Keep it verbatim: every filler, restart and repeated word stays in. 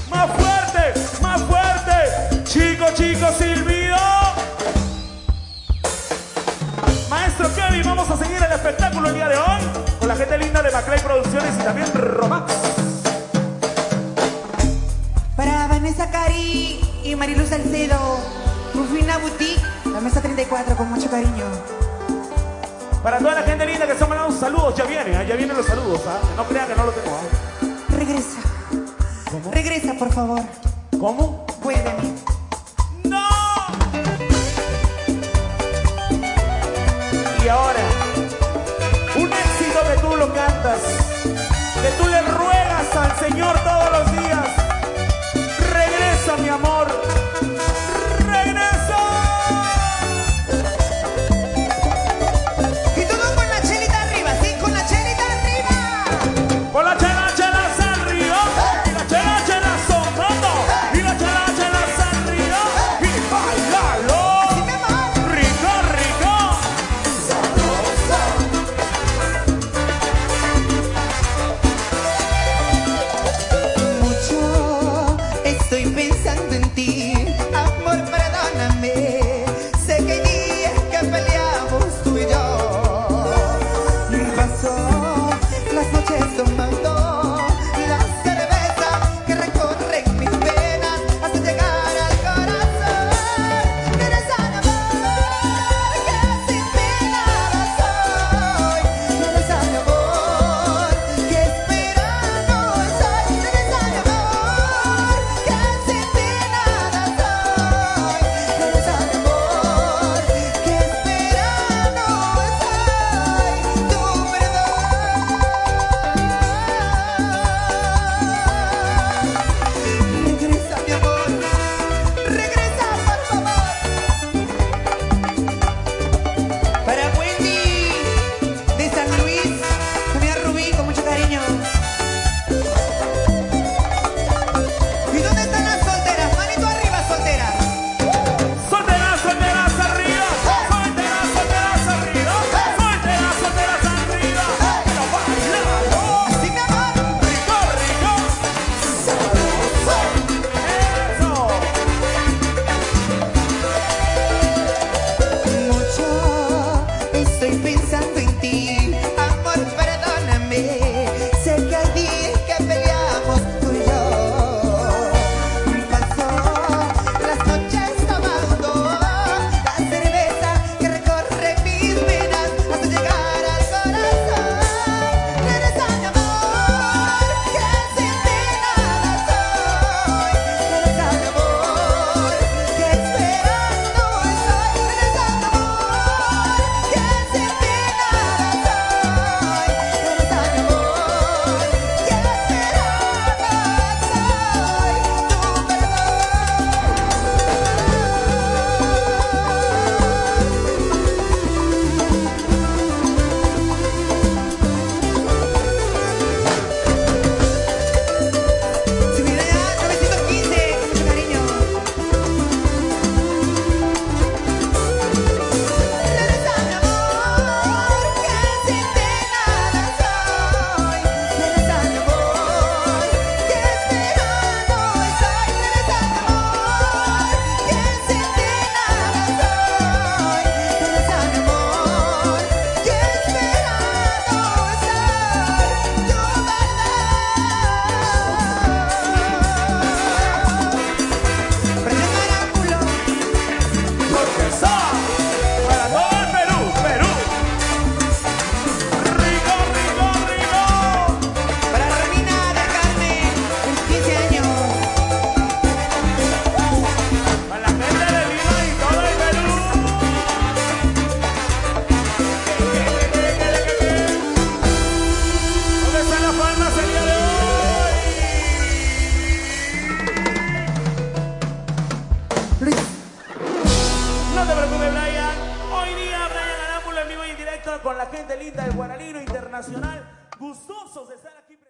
Más fuerte, más fuerte. Chico, chico, Silvio. Maestro Kevin, vamos a seguir el espectáculo el día de hoy con la gente linda de Maclay Producciones y también Romax. Para Vanessa Cari y Marilu Salcedo, Rufina Boutique, la mesa treinta y cuatro, con mucho cariño. Para toda la gente linda que están mandando saludos, ya vienen, ¿eh? Ya vienen los saludos, ¿ah? No crean que no lo tengo, ¿ah? Regresa. ¿Cómo? Regresa, por favor. ¿Cómo? Vuélveme. ¡No! Y ahora, un éxito que tú lo cantas, que tú le ruegas al Señor todos los días. Regresa, mi amor. Regresa. Y todo con la chelita arriba, sí, con la chelita arriba. Con la chela, chelas arriba. Y la chela, chelas sonando. Y la chela, chelas arriba. Y bailalo. Así, mi amor. Rico, rico. Mucho estoy pensando en ti, amor, perdóname. Sé que hay días que peleamos tú y yo. Paso las noches tomando la cerveza que recorre mis venas hasta llegar al corazón. Eres el amor que sin ti nada soy. Eres el amor que esperando estoy. Eres el amor que sin ti nada soy. Eres el amor que esperando estoy. Tu perdón. Regresa, mi amor. Regresa, por favor. Para Wendy de San Luis, familia Rubí, con mucho cariño. ¿Y dónde están las solteras? Manito arriba, solteras. Solteras, solteras arriba. Solteras, solteras arriba. Solteras, solteras arriba. Pero bailalo. Así, mi amor. Rico, rico. Eso. Mucho estoy pensando en ti, amor, perdóname. Sé que hay días que peleamos tú y yo. Paso las noches tomando la cerveza que recorre mis venas hasta llegar al corazón. Eres el amor que sin ti nada soy. Eres el amor que esperando estoy. Eres el amor que sin ti nada soy. Eres el amor que esperando soy. Tu perdón. Subida ya, novecientos quince, con mucho cariño. Eres el amor que sin ti nada soy. Eres el amor que esperando estoy. Eres el amor que sin ti nada soy. Eres el amor que esperando estoy. Tu verdad. Prende Maráculo. Porque son para todo el Perú, Perú. Rico, rico, rico. Para Romina de Carmen, en quince años. Para la gente de Lima y todo el Perú. ¿Dónde están las palmas el día de hoy? Luis. No te preocupes, Brian. Hoy día Brian Arámbula en vivo y en directo con la gente linda del Guaralino Internacional. Gustosos de estar aquí.